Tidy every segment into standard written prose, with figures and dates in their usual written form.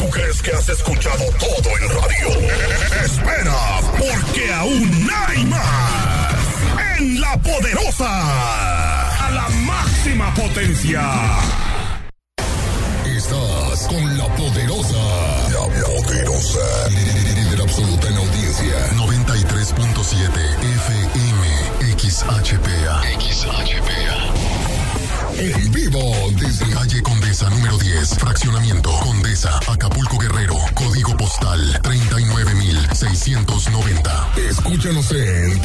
¿Tú crees que has escuchado todo en radio? Espera, porque aún hay más. En La Poderosa, a la máxima potencia. Estás con La Poderosa. La Poderosa. Líder absoluta en audiencia. 93.7 FM. XHPA. En vivo desde calle Condesa número 10, fraccionamiento Condesa, Acapulco Guerrero, código postal 39,690. Escúchanos en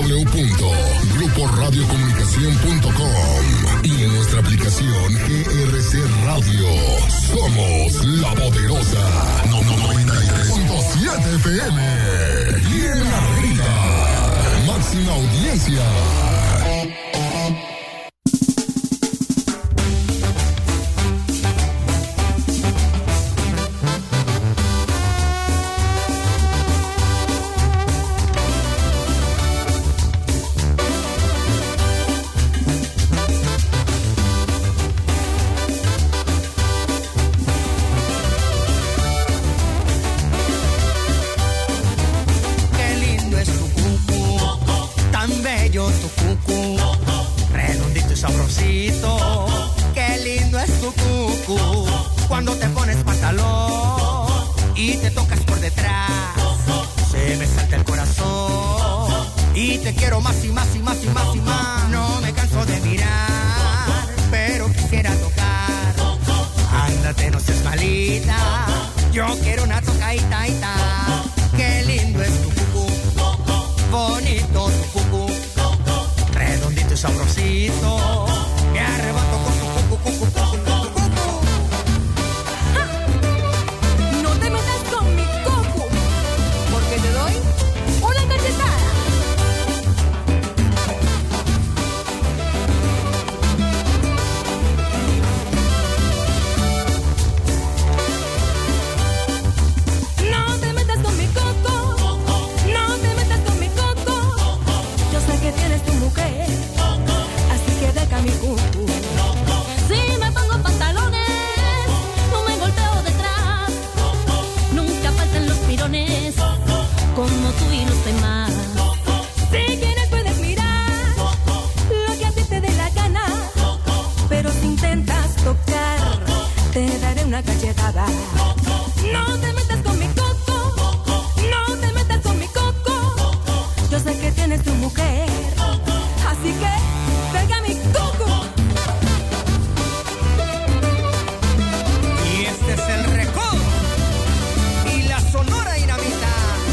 www.gruporadiocomunicacion.com y en nuestra aplicación GRC Radio. Somos La Poderosa. 93.7 FM. Y en arriba, máxima audiencia. Qué lindo es tu cucú cuando te pones pantalón y te tocas por detrás. Se me salta el corazón y te quiero más y más y más y más y más. No me canso de mirar, pero quisiera tocar. Ándate, no seas malita, yo quiero una tocadita. Qué lindo es tu cucú, bonito tu cucú, redondito y sabrosito. Me arrebato con tu cucu. No te metas con mi cucu, porque te doy una cachetada. No te metas con mi coco, no te metas con mi coco. Yo sé que tienes tu mujer, así que deja mi cucu. Si me pongo pantalones, no me golpeo detrás. Nunca faltan los mirones, como tú y los demás. Si quieres puedes mirar lo que a ti te dé la gana, pero si intentas tocar, te daré una cachetada. No te metas con mi coco, no te metas con mi coco. Yo sé que tienes tu mujer, así que pega mi coco. Y este es el Recodo y la Sonora Dinamita.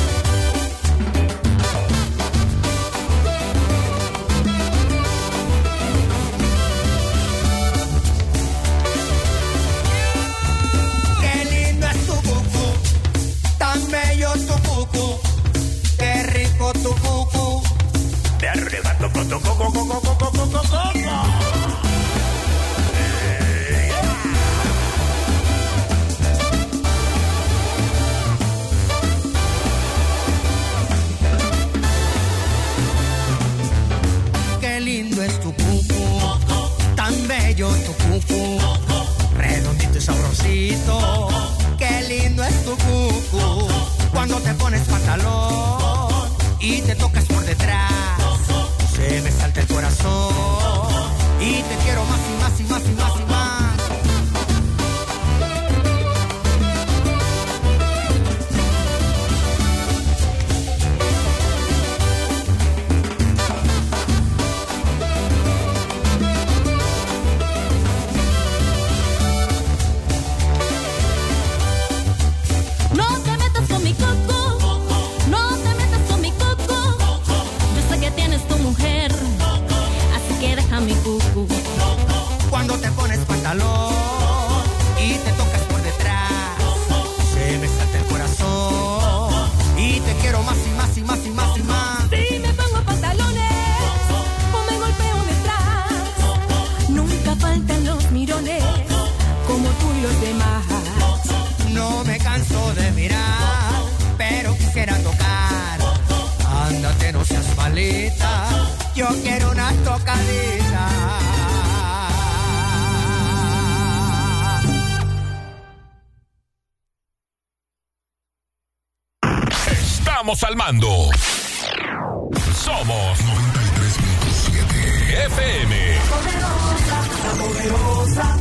Qué lindo es tu cucú, tan bello tu cucú, qué rico tu cucú. Me arrebato con tu cucú. Qué lindo es tu cucú, tan bello tu cucú, redondito y sabrosito. Qué lindo es tu cucú cuando te pones pantalón y te tocas por detrás. Se me salta el corazón y te quiero más y más y más y más y más. No te metas con mi coco, no te metas con mi coco. Yo sé que tienes tu mujer, así que deja mi cucu. Cuando te pones pantalón y te tocas por detrás, se me salta el corazón y te quiero más y más y más y más y más. Si me pongo pantalones o me golpeo detrás, nunca faltan los mirones, como tú y los demás. No me canso de mirar, pero quisiera tocar. Ándate, no seas malita, yo quiero una tocadita. estamos al mando. Somos 93.7 FM. Poderosa, la poderosa.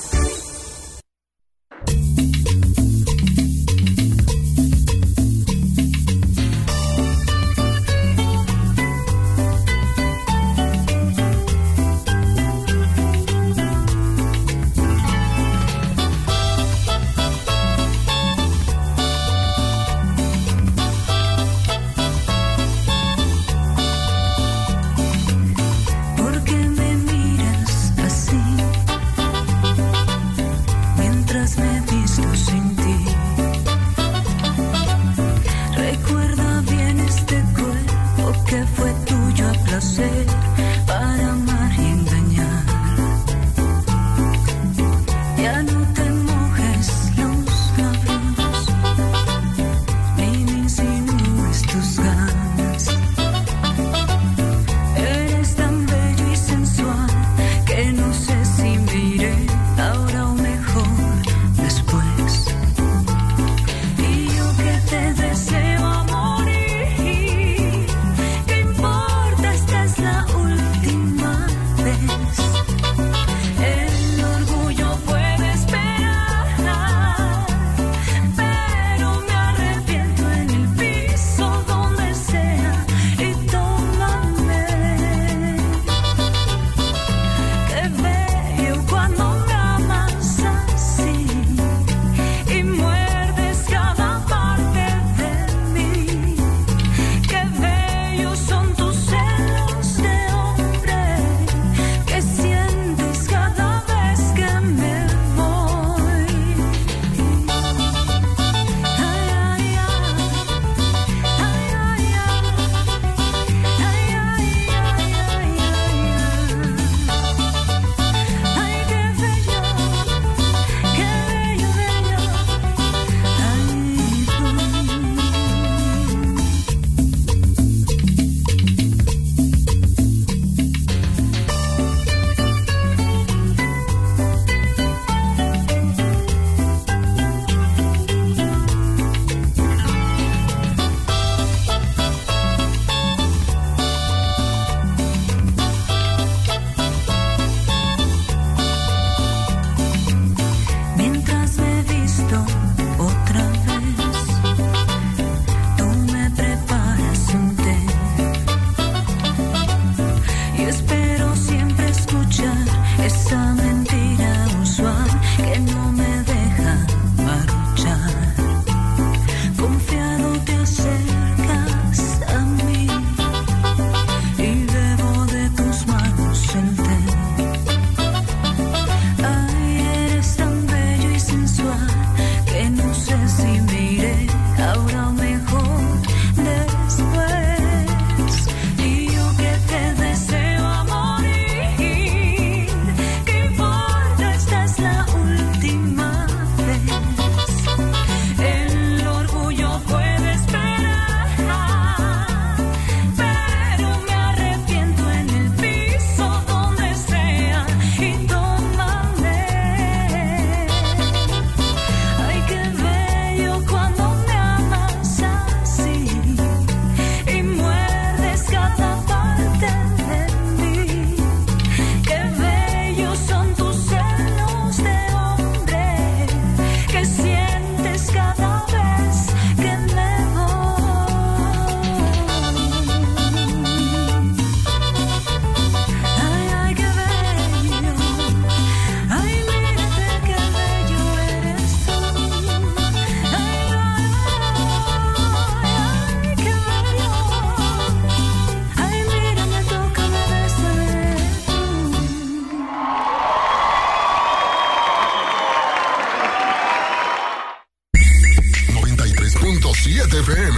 FM.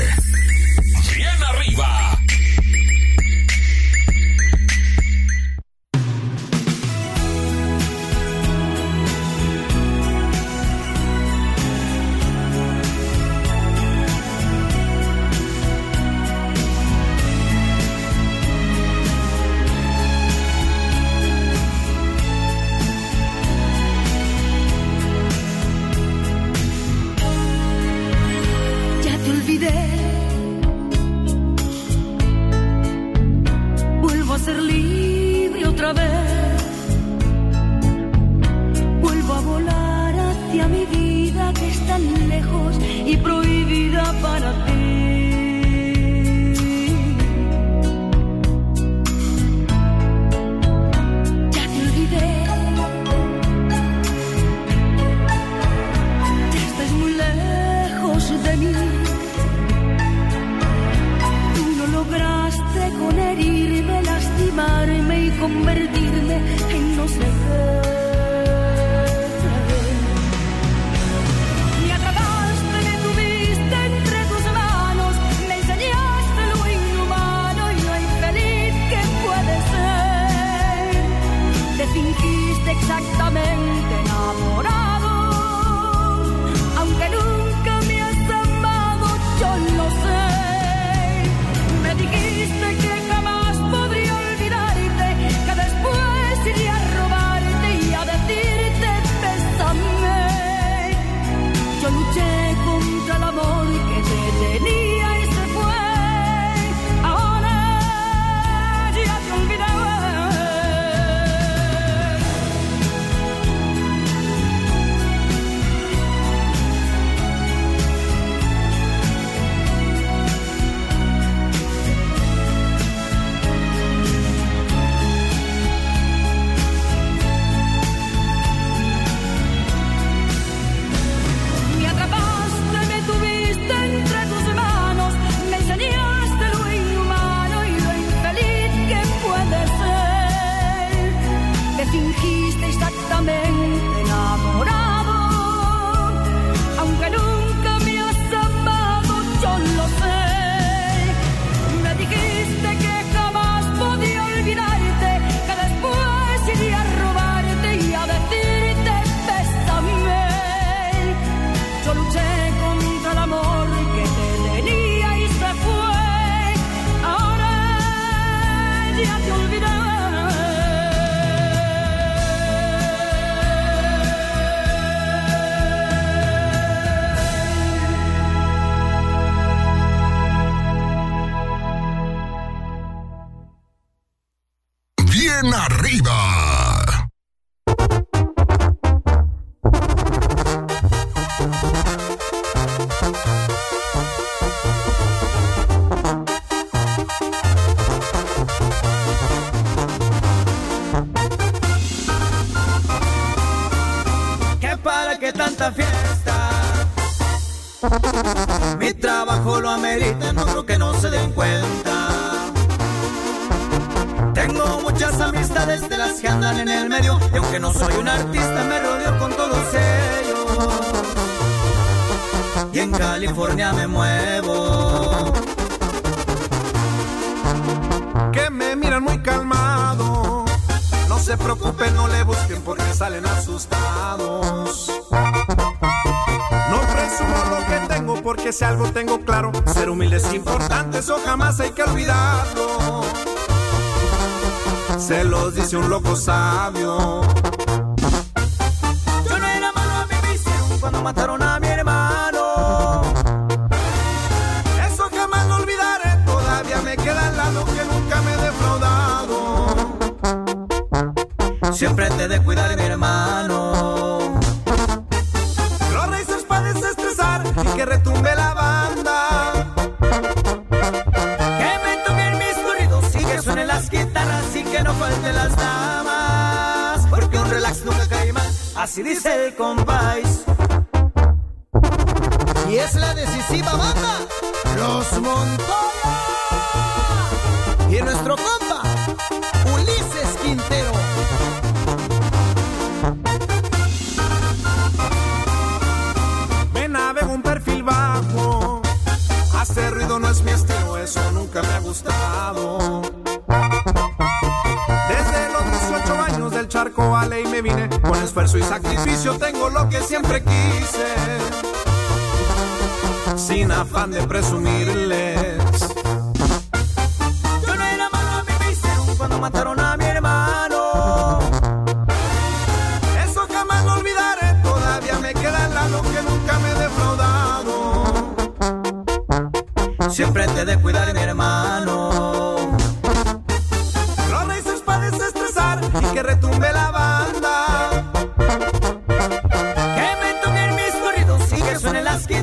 Bien arriba. lejos y prohibida para ti. Ya te olvidé, ya estás muy lejos de mí. Tú no lograste con herirme, lastimarme y convertirme en no sé qué. Fingiste exactamente enamorado, aunque nunca me has amado, yo lo sé. Me dijiste que jamás podría olvidarte, que después iría a robarte y a decirte bésame. Yo luché contra el amor que te tenía y se fue. Ahora ya te olvidé. Fingiste exactamente enamorado, aunque nunca me has amado, yo lo sé. Me dijiste que jamás podía olvidarte, que después iría a robarte y a decirte bésame. Yo luché contra el amor que te tenía y se fue. Ahora ya te olvidé. Bien arriba. ¿Qué para qué tanta fiesta? Mi trabajo lo amerita, no creo que no se den cuenta. Tengo muchas amistades de las que andan en el medio, y aunque no soy un artista me rodeo con todos ellos. Y en California me muevo. Que me miran muy calmado, no se preocupen, no le busquen porque salen asustados. No presumo lo que tengo porque si algo tengo claro, ser humilde es importante, eso jamás hay que olvidarlo. Se los dice un loco sabio. Yo no era malo, a mí me hicieron cuando mataron a mi hermano. Eso jamás lo olvidaré, todavía me queda al lado que nunca me he defraudado. Siempre te de cuidar, mi hermano. Los racers para desestresar y que retumbe la banda. Que me toquen mis corridos y que suenen las guitarras y que no falten las damas, porque un relax nunca cae mal, así dice el compás. Y es la decisiva banda, Los Montoya. Y nuestro compa, Ulises Quintero. Me navego un perfil bajo, hacer ruido no es mi estilo, eso nunca me ha gustado. Desde los 18 años del charco a ley me vine, con esfuerzo y sacrificio tengo lo que siempre quise, sin afán de presumirles. Yo no era malo, a mí me hicieron cuando mataron a mi hermano. Eso jamás lo olvidaré, todavía me queda al lado que nunca me he defraudado. Siempre te de cuidar, mi hermano. Los racers para desestresar y que retumbe la banda. Que me toquen mis corridos y que suenen las guitarras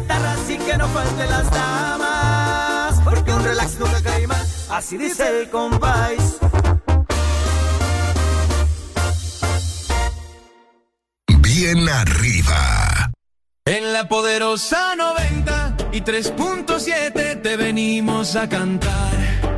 que no falten las damas, porque un relax nunca cae mal, así dice el compás. Bien arriba. En la poderosa 93.7 te venimos a cantar.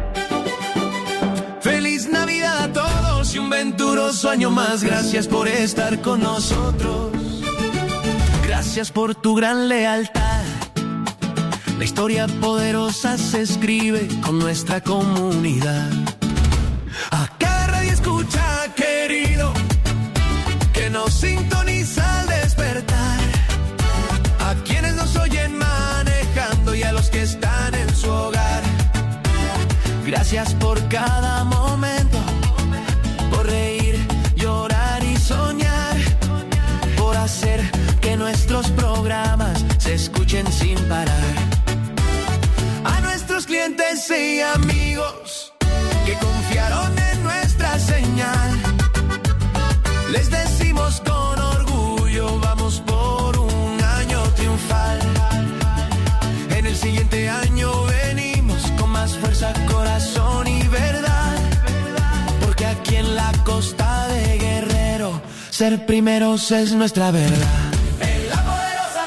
Feliz Navidad a todos y un venturoso año más. Gracias por estar con nosotros. Gracias por tu gran lealtad. La historia poderosa se escribe con nuestra comunidad. A cada radio escucha, querido, que nos sintoniza al despertar. A quienes nos oyen manejando y a los que están en su hogar. Gracias por cada momento, por reír, llorar y soñar, por hacer que nuestros programas se escuchen sin parar. A nuestros clientes y amigos que confiaron en nuestra señal, les decimos con orgullo, vamos por un año triunfal. En el siguiente año venimos con más fuerza, corazón y verdad, porque aquí en la costa de Guerrero ser primeros es nuestra verdad. En la poderosa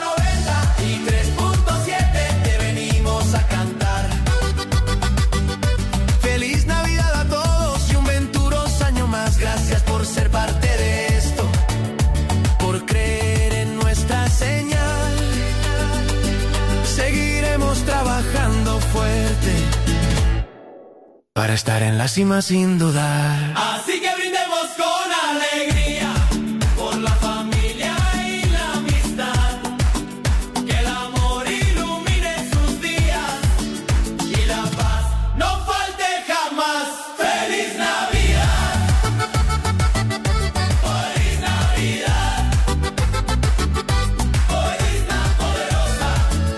93.7 te venimos a cantar. Feliz Navidad a todos y un venturoso año más. Gracias por ser parte de esto, por creer en nuestra señal. Seguiremos trabajando fuerte para estar en la cima sin dudar. Así que brindemos con alegría por la familia y la amistad. Que el amor ilumine sus días y la paz no falte jamás. ¡Feliz Navidad! ¡Feliz Navidad! ¡Feliz Navidad poderosa!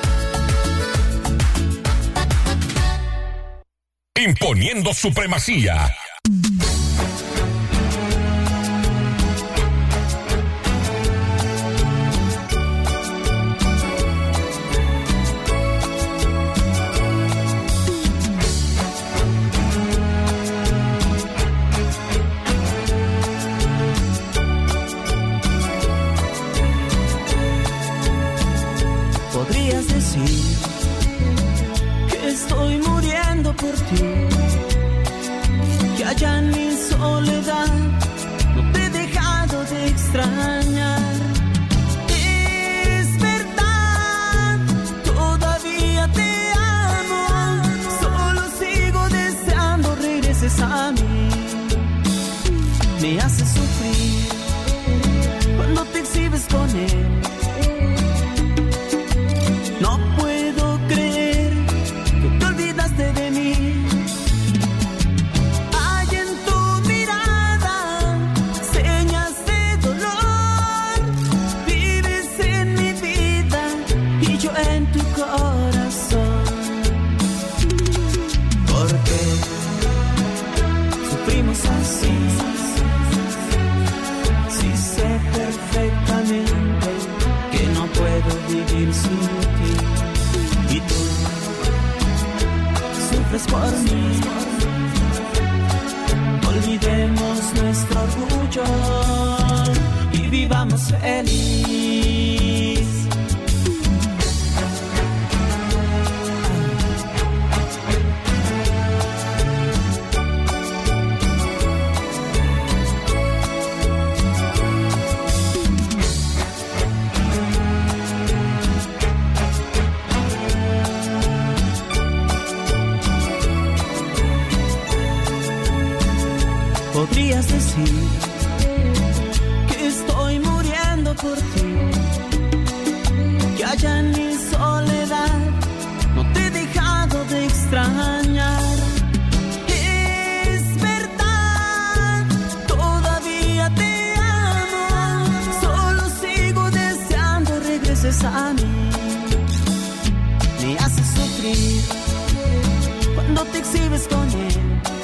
Imponiendo supremacía. Podrías decir que estoy muriendo por ti, que allá en mi soledad no te he dejado de extrañar. Es verdad, todavía te amo, solo sigo deseando regreses a mí. Me haces sufrir cuando te exhibes con él. No puedo creer que te olvidaste de mí. Hay en tu mirada señas de dolor. Vives en mi vida y yo en tu corazón. Porque sufrimos así. Sí sé perfectamente que no puedo vivir sin ti. Y tú sufres por mí. Olvidemos nuestro orgullo y vivamos feliz. Podrías decir que estoy muriendo por ti, que allá en mi soledad no te he dejado de extrañar. Es verdad, todavía te amo, solo sigo deseando regreses a mí. Me haces sufrir cuando te exhibes con él.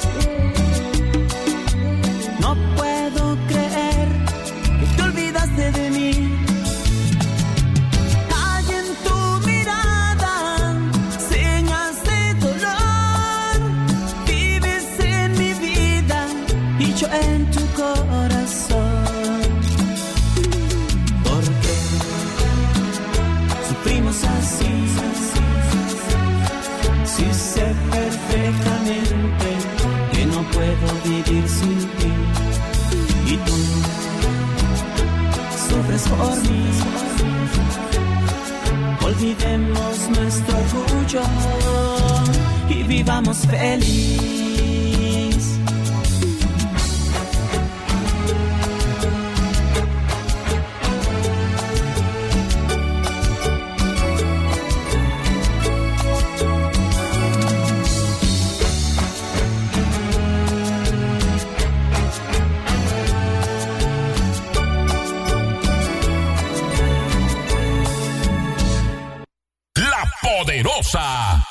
No puedo creer que te olvidaste de mí. Hay en tu mirada vivamos así. Si sé perfectamente que no puedo vivir sin ti y tú sufres por mí. Olvidemos nuestro orgullo y vivamos feliz. Poderosa.